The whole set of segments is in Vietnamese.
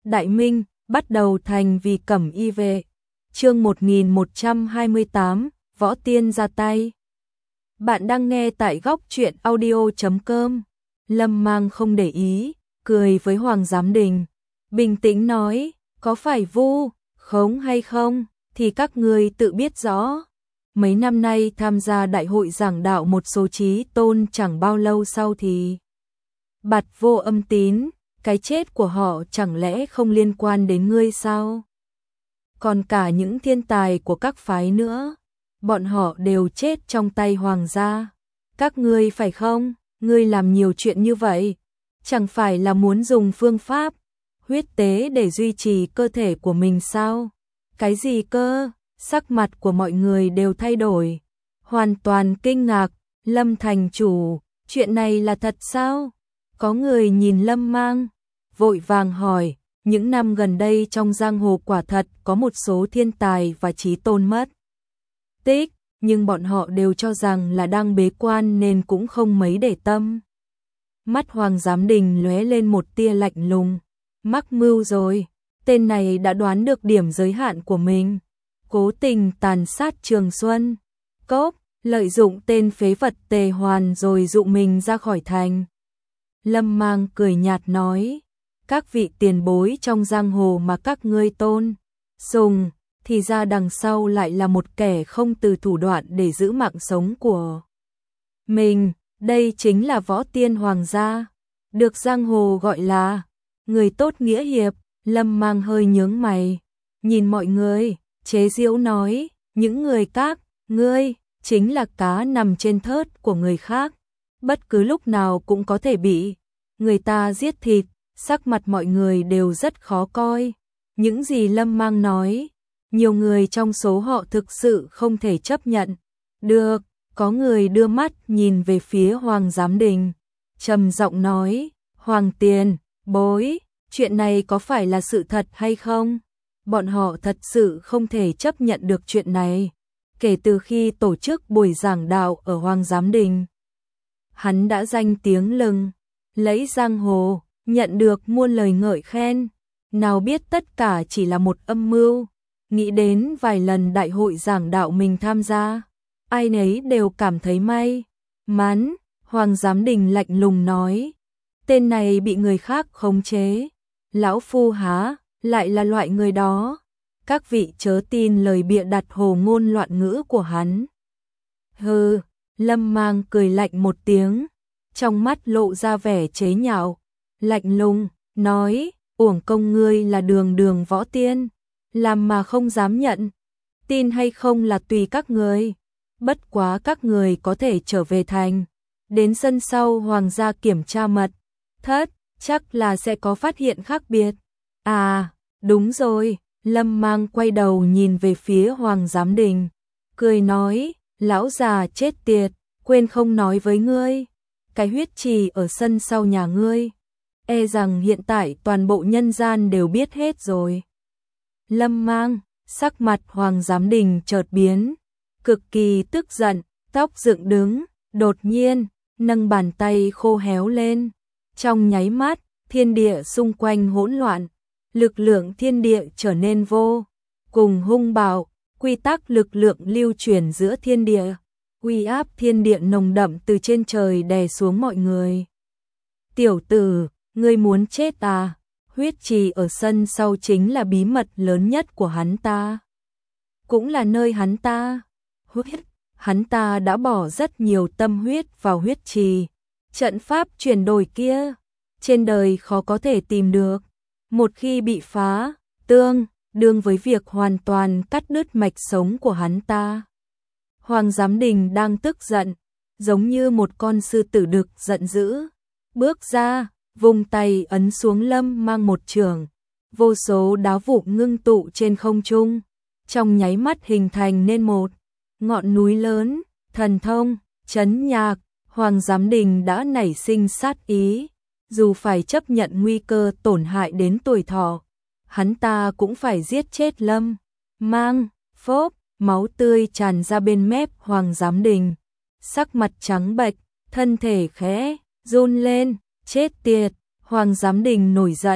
Đại Minh, bắt đầu thành vì cẩm y vệ. Chương 1128, Võ Tiên ra tay. Bạn đang nghe tại góc truyện audio.com. Lâm Mang không để ý, cười với Hoàng Giám Đình, bình tĩnh nói, có phải vu khống hay không, thì các ngươi tự biết rõ. Mấy năm nay tham gia đại hội giảng đạo một số chí tôn, chẳng bao lâu sau thì bạt vô âm tín, cái chết của họ chẳng lẽ không liên quan đến ngươi sao? Còn cả những thiên tài của các phái nữa, bọn họ đều chết trong tay hoàng gia. Các ngươi phải không? Ngươi làm nhiều chuyện như vậy, chẳng phải là muốn dùng phương pháp huyết tế để duy trì cơ thể của mình sao? Cái gì cơ? Sắc mặt của mọi người đều thay đổi, hoàn toàn kinh ngạc. Lâm thành chủ, chuyện này là thật sao? Có người nhìn Lâm Mang, vội vàng hỏi, những năm gần đây trong giang hồ quả thật có một số thiên tài và chí tôn mất tích, nhưng bọn họ đều cho rằng là đang bế quan nên cũng không mấy để tâm. Mắt Hoàng Giám Đình lóe lên một tia lạnh lùng, mắc mưu rồi, tên này đã đoán được điểm giới hạn của mình, cố tình tàn sát Trường Xuân Cốc, lợi dụng tên phế vật Tề Hoàn rồi dụ mình ra khỏi thành. Lâm Mang cười nhạt nói, các vị tiền bối trong giang hồ mà các ngươi tôn sùng, thì ra đằng sau lại là một kẻ không từ thủ đoạn để giữ mạng sống của mình. Đây chính là Võ Tiên Hoàng gia, được giang hồ gọi là người tốt nghĩa hiệp. Lâm Mang hơi nhướng mày, nhìn mọi người, chế giễu nói, những người các ngươi chính là cá nằm trên thớt của người khác, bất cứ lúc nào cũng có thể bị người ta giết thịt. Sắc mặt mọi người đều rất khó coi. Những gì Lâm Mang nói, nhiều người trong số họ thực sự không thể chấp nhận được. Có người đưa mắt nhìn về phía Hoàng Giám Đình, trầm giọng nói, Hoàng tiền bối, chuyện này có phải là sự thật hay không? Bọn họ thật sự không thể chấp nhận được chuyện này. Kể từ khi tổ chức buổi giảng đạo ở Hoàng Giám Đình, hắn đã danh tiếng lừng lẫy giang hồ, nhận được muôn lời ngợi khen. Nào biết tất cả chỉ là một âm mưu. Nghĩ đến vài lần đại hội giảng đạo mình tham gia, ai nấy đều cảm thấy may mắn. Hoàng Giám Đình lạnh lùng nói, tên này bị người khác khống chế, lão phu há lại là loại người đó. Các vị chớ tin lời bịa đặt hồ ngôn loạn ngữ của hắn. Hừ. Lâm Mang cười lạnh một tiếng, trong mắt lộ ra vẻ chế nhạo, lạnh lùng nói, uổng công ngươi là đường đường võ tiên, làm mà không dám nhận, tin hay không là tùy các người. Bất quá các người có thể trở về thành, đến sân sau hoàng gia kiểm tra mật thất, chắc là sẽ có phát hiện khác biệt. À, đúng rồi. Lâm Mang quay đầu nhìn về phía Hoàng Giám Đình, cười nói, lão già chết tiệt, quên không nói với ngươi, cái huyết trì ở sân sau nhà ngươi, e rằng hiện tại toàn bộ nhân gian đều biết hết rồi. Lâm Mang, sắc mặt Hoàng Giám Đình chợt biến, cực kỳ tức giận, tóc dựng đứng, đột nhiên nâng bàn tay khô héo lên. Trong nháy mắt, thiên địa xung quanh hỗn loạn, lực lượng thiên địa trở nên vô cùng hung bạo, quy tắc lực lượng lưu chuyển giữa thiên địa, uy áp thiên địa nồng đậm từ trên trời đè xuống mọi người. Tiểu tử, ngươi muốn chết à? Huyết trì ở sân sau chính là bí mật lớn nhất của hắn ta, cũng là nơi hắn ta đã bỏ rất nhiều tâm huyết vào huyết trì. Trận pháp chuyển đổi kia, trên đời khó có thể tìm được. Một khi bị phá, tương đương với việc hoàn toàn cắt đứt mạch sống của hắn ta. Hoàng Giám Đình đang tức giận, giống như một con sư tử đực giận dữ, bước ra, vùng tay ấn xuống Lâm Mang một chưởng, vô số đá vụn ngưng tụ trên không trung, trong nháy mắt hình thành nên một ngọn núi lớn. Thần thông trấn nhạc. Hoàng Giám Đình đã nảy sinh sát ý, dù phải chấp nhận nguy cơ tổn hại đến tuổi thọ, hắn ta cũng phải giết chết Lâm Mang. Phốp, máu tươi tràn ra bên mép Hoàng Giám Đình, sắc mặt trắng bệch, thân thể khẽ run lên, chết tiệt. Hoàng Giám Đình nổi giận,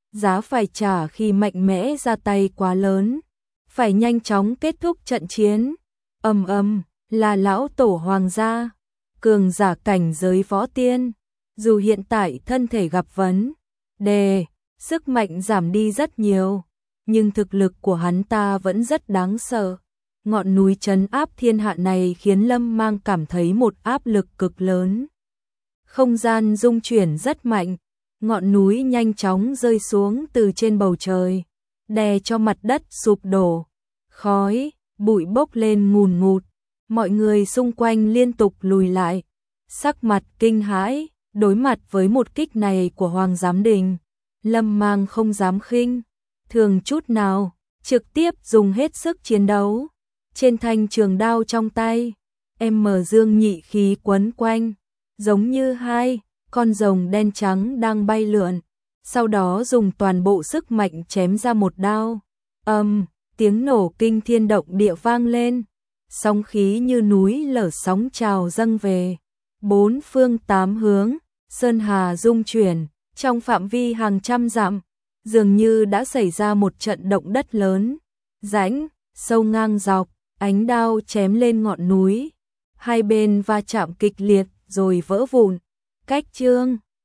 giá phải trả khi mạnh mẽ ra tay quá lớn, phải nhanh chóng kết thúc trận chiến. Là lão tổ hoàng gia, cường giả cảnh giới võ tiên, dù hiện tại thân thể gặp vấn đề, sức mạnh giảm đi rất nhiều, nhưng thực lực của hắn ta vẫn rất đáng sợ. Ngọn núi trấn áp thiên hạ này khiến Lâm Mang cảm thấy một áp lực cực lớn. Không gian rung chuyển rất mạnh, ngọn núi nhanh chóng rơi xuống từ trên bầu trời, đè cho mặt đất sụp đổ, khói, bụi bốc lên ngùn ngụt, mọi người xung quanh liên tục lùi lại, sắc mặt kinh hãi, đối mặt với một kích này của Hoàng Giám Đình, Lâm Mang không dám khinh thường chút nào, trực tiếp dùng hết sức chiến đấu. Trên thanh trường đao trong tay, dương nhị khí quấn quanh, giống như hai con rồng đen trắng đang bay lượn, sau đó dùng toàn bộ sức mạnh chém ra một đao. Tiếng nổ kinh thiên động địa vang lên, sóng khí như núi lở sóng trào dâng về, bốn phương tám hướng, sơn hà rung chuyển, trong phạm vi hàng trăm dặm, dường như đã xảy ra một trận động đất lớn, rãnh sâu ngang dọc, ánh đao chém lên ngọn núi, hai bên va chạm kịch liệt rồi vỡ vụn. Cách chương